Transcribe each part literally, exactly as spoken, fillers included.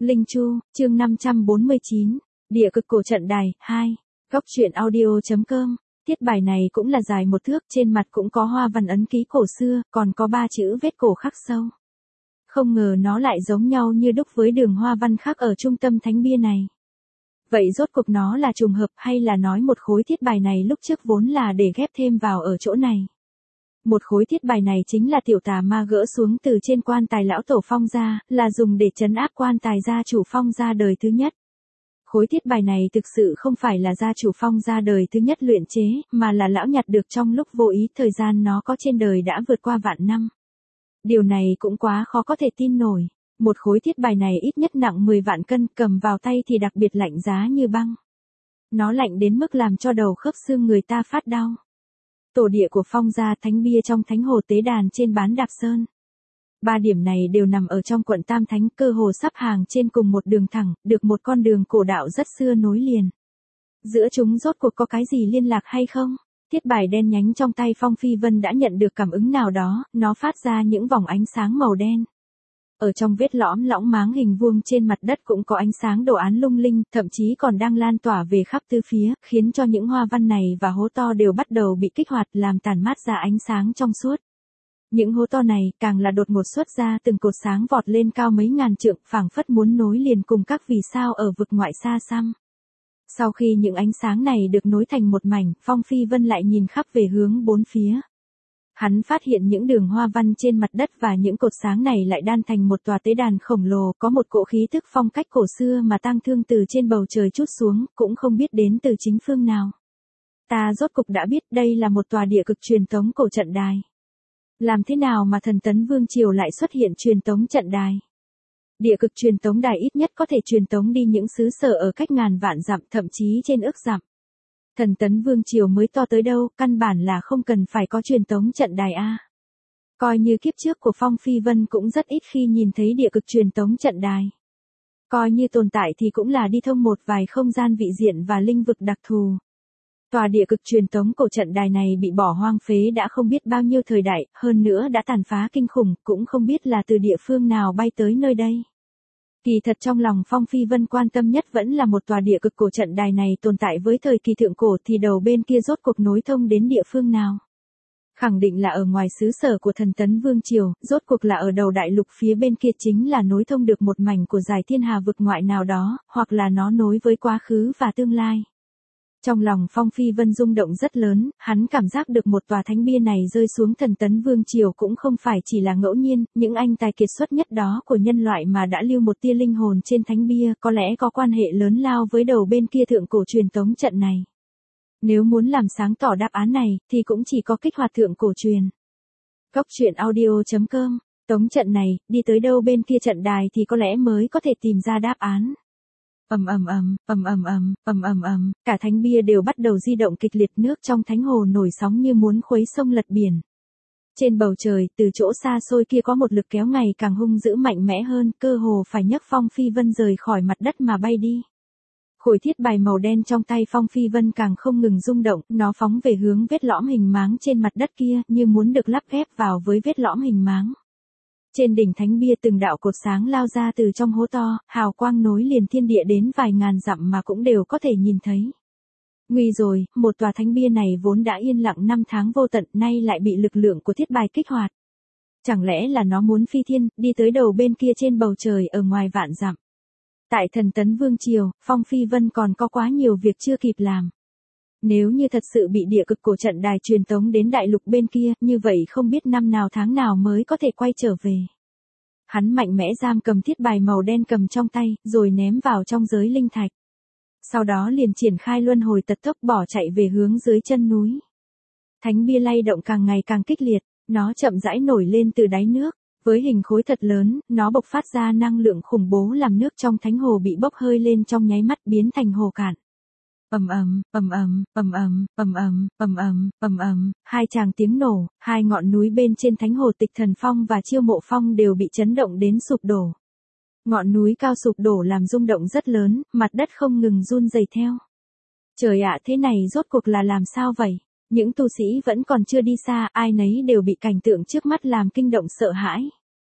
Linh Chu, chương năm trăm bốn mươi chín, Địa cực cổ trận đài, hai, Góc truyện audio.com. Tiết bài này cũng là dài một thước, trên mặt cũng có hoa văn ấn ký cổ xưa, còn có ba chữ vết cổ khắc sâu. Không ngờ nó lại giống nhau như đúc với đường hoa văn khắc ở trung tâm thánh bia này. Vậy rốt cuộc nó là trùng hợp hay là nói một khối thiết bài này lúc trước vốn là để ghép thêm vào ở chỗ này? Một khối thiết bài này chính là tiểu tà ma gỡ xuống từ trên quan tài lão tổ Phong gia, là dùng để trấn áp quan tài gia chủ Phong gia đời thứ nhất. Khối thiết bài này thực sự không phải là gia chủ Phong gia đời thứ nhất luyện chế, mà là lão nhặt được trong lúc vô ý, thời gian nó có trên đời đã vượt qua vạn năm. Điều này cũng quá khó có thể tin nổi. Một khối thiết bài này ít nhất nặng mười vạn cân, cầm vào tay thì đặc biệt lạnh giá như băng. Nó lạnh đến mức làm cho đầu khớp xương người ta phát đau. Tổ địa của Phong gia, thánh bia trong thánh hồ tế đàn trên bán đạp sơn. Ba điểm này đều nằm ở trong quận Tam Thánh, cơ hồ sắp hàng trên cùng một đường thẳng, được một con đường cổ đạo rất xưa nối liền. Giữa chúng rốt cuộc có cái gì liên lạc hay không? Thiết bài đen nhánh trong tay Phong Phi Vân đã nhận được cảm ứng nào đó, nó phát ra những vòng ánh sáng màu đen. Ở trong vết lõm lõng máng hình vuông trên mặt đất cũng có ánh sáng đồ án lung linh, thậm chí còn đang lan tỏa về khắp tứ phía, khiến cho những hoa văn này và hố to đều bắt đầu bị kích hoạt, làm tản mát ra ánh sáng trong suốt. Những hố to này càng là đột ngột xuất ra từng cột sáng vọt lên cao mấy ngàn trượng, phảng phất muốn nối liền cùng các vì sao ở vực ngoại xa xăm. Sau khi những ánh sáng này được nối thành một mảnh, Phong Phi Vân lại nhìn khắp về hướng bốn phía. Hắn phát hiện những đường hoa văn trên mặt đất và những cột sáng này lại đan thành một tòa tế đàn khổng lồ, có một cỗ khí thức phong cách cổ xưa mà tang thương từ trên bầu trời trút xuống, cũng không biết đến từ chính phương nào. Ta rốt cục đã biết đây là một tòa địa cực truyền tống cổ trận đài. Làm thế nào mà thần Tấn Vương Triều lại xuất hiện truyền tống trận đài? Địa cực truyền tống đài ít nhất có thể truyền tống đi những xứ sở ở cách ngàn vạn dặm, thậm chí trên ước dặm. Thần Tấn Vương Triều mới to tới đâu, căn bản là không cần phải có truyền tống trận đài a. Coi như kiếp trước của Phong Phi Vân cũng rất ít khi nhìn thấy địa cực truyền tống trận đài. Coi như tồn tại thì cũng là đi thông một vài không gian vị diện và linh vực đặc thù. Tòa địa cực truyền tống cổ trận đài này bị bỏ hoang phế đã không biết bao nhiêu thời đại, hơn nữa đã tàn phá kinh khủng, cũng không biết là từ địa phương nào bay tới nơi đây. Kỳ thật trong lòng Phong Phi Vân quan tâm nhất vẫn là một tòa địa cực cổ trận đài này tồn tại với thời kỳ thượng cổ thì đầu bên kia rốt cuộc nối thông đến địa phương nào. Khẳng định là ở ngoài xứ sở của thần Tấn Vương Triều, rốt cuộc là ở đầu đại lục phía bên kia chính là nối thông được một mảnh của dải thiên hà vực ngoại nào đó, hoặc là nó nối với quá khứ và tương lai. Trong lòng Phong Phi Vân rung động rất lớn, hắn cảm giác được một tòa thánh bia này rơi xuống thần Tấn Vương Triều cũng không phải chỉ là ngẫu nhiên, những anh tài kiệt xuất nhất đó của nhân loại mà đã lưu một tia linh hồn trên thánh bia có lẽ có quan hệ lớn lao với đầu bên kia thượng cổ truyền tống trận này. Nếu muốn làm sáng tỏ đáp án này, thì cũng chỉ có kích hoạt thượng cổ truyền. Góc truyện audio.com, tống trận này, đi tới đâu bên kia trận đài thì có lẽ mới có thể tìm ra đáp án. Ầm ầm ầm, ầm ầm ầm, ầm ầm ầm, cả thánh bia đều bắt đầu di động kịch liệt, nước trong thánh hồ nổi sóng như muốn khuấy sông lật biển. Trên bầu trời, từ chỗ xa xôi kia có một lực kéo ngày càng hung dữ mạnh mẽ hơn, cơ hồ phải nhấc Phong Phi Vân rời khỏi mặt đất mà bay đi. Khối thiết bài màu đen trong tay Phong Phi Vân càng không ngừng rung động, nó phóng về hướng vết lõm hình máng trên mặt đất kia, như muốn được lắp ghép vào với vết lõm hình máng. Trên đỉnh thánh bia từng đạo cột sáng lao ra từ trong hố to, hào quang nối liền thiên địa đến vài ngàn dặm mà cũng đều có thể nhìn thấy. Nguy rồi, một tòa thánh bia này vốn đã yên lặng năm tháng vô tận, nay lại bị lực lượng của thiết bài kích hoạt. Chẳng lẽ là nó muốn phi thiên, đi tới đầu bên kia trên bầu trời ở ngoài vạn dặm. Tại thần Tấn Vương Triều, Phong Phi Vân còn có quá nhiều việc chưa kịp làm. Nếu như thật sự bị địa cực cổ trận đài truyền tống đến đại lục bên kia, như vậy không biết năm nào tháng nào mới có thể quay trở về. Hắn mạnh mẽ giam cầm thiết bài màu đen cầm trong tay, rồi ném vào trong giới linh thạch. Sau đó liền triển khai luân hồi tật tốc bỏ chạy về hướng dưới chân núi. Thánh bia lay động càng ngày càng kích liệt, nó chậm rãi nổi lên từ đáy nước. Với hình khối thật lớn, nó bộc phát ra năng lượng khủng bố làm nước trong thánh hồ bị bốc hơi lên trong nháy mắt biến thành hồ cạn. Ầm ầm, ầm ầm, ầm ầm, ầm ầm, ầm ầm, ầm ầm, hai tràng tiếng nổ, hai ngọn núi bên trên thánh hồ Tịch Thần Phong và Chiêu Mộ Phong đều bị chấn động đến sụp đổ. Ngọn núi cao sụp đổ làm rung động rất lớn, mặt đất không ngừng run rẩy theo. Trời ạ, thế này rốt cuộc là làm sao vậy? Những tu sĩ vẫn còn chưa đi xa, ai nấy đều bị cảnh tượng trước mắt làm kinh động sợ hãi.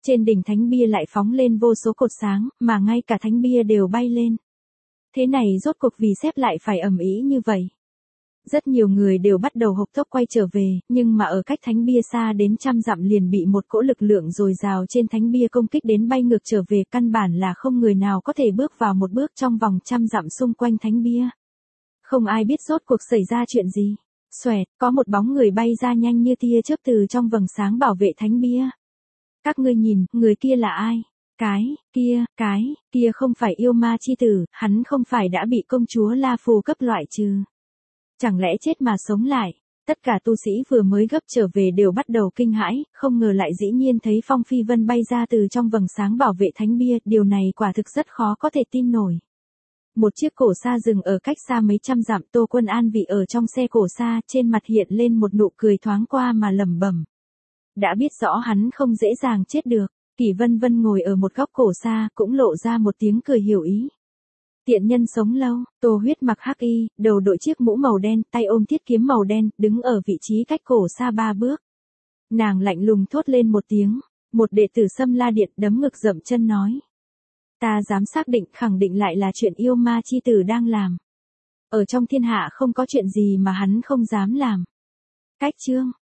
Trên đỉnh thánh bia lại phóng lên vô số cột sáng, mà ngay cả thánh bia đều bay lên. Thế này rốt cuộc vì xếp lại phải ầm ĩ như vậy. Rất nhiều người đều bắt đầu hộc tốc quay trở về, nhưng mà ở cách thánh bia xa đến trăm dặm liền bị một cỗ lực lượng dồi dào trên thánh bia công kích đến bay ngược trở về, căn bản là không người nào có thể bước vào một bước trong vòng trăm dặm xung quanh thánh bia. Không ai biết rốt cuộc xảy ra chuyện gì. Xoẹt, có một bóng người bay ra nhanh như tia chớp từ trong vầng sáng bảo vệ thánh bia. Các ngươi nhìn, người kia là ai? Cái, kia, cái, kia không phải yêu ma chi tử, hắn không phải đã bị công chúa La Phù cấp loại trừ. Chẳng lẽ chết mà sống lại? Tất cả tu sĩ vừa mới gấp trở về đều bắt đầu kinh hãi, không ngờ lại dĩ nhiên thấy Phong Phi Vân bay ra từ trong vầng sáng bảo vệ thánh bia, điều này quả thực rất khó có thể tin nổi. Một chiếc cổ xa dừng ở cách xa mấy trăm dặm, Tô Quân an vị ở trong xe cổ xa, trên mặt hiện lên một nụ cười thoáng qua mà lẩm bẩm. Đã biết rõ hắn không dễ dàng chết được, Kỷ Vân Vân ngồi ở một góc cổ xa, cũng lộ ra một tiếng cười hiểu ý. Tiện nhân sống lâu, Tô Huyết mặc hắc y, đầu đội chiếc mũ màu đen, tay ôm thiết kiếm màu đen, đứng ở vị trí cách cổ xa ba bước. Nàng lạnh lùng thốt lên một tiếng, một đệ tử Xâm La Điện đấm ngực dậm chân nói. Ta dám xác định khẳng định lại là chuyện yêu ma chi tử đang làm. Ở trong thiên hạ không có chuyện gì mà hắn không dám làm. Cách chương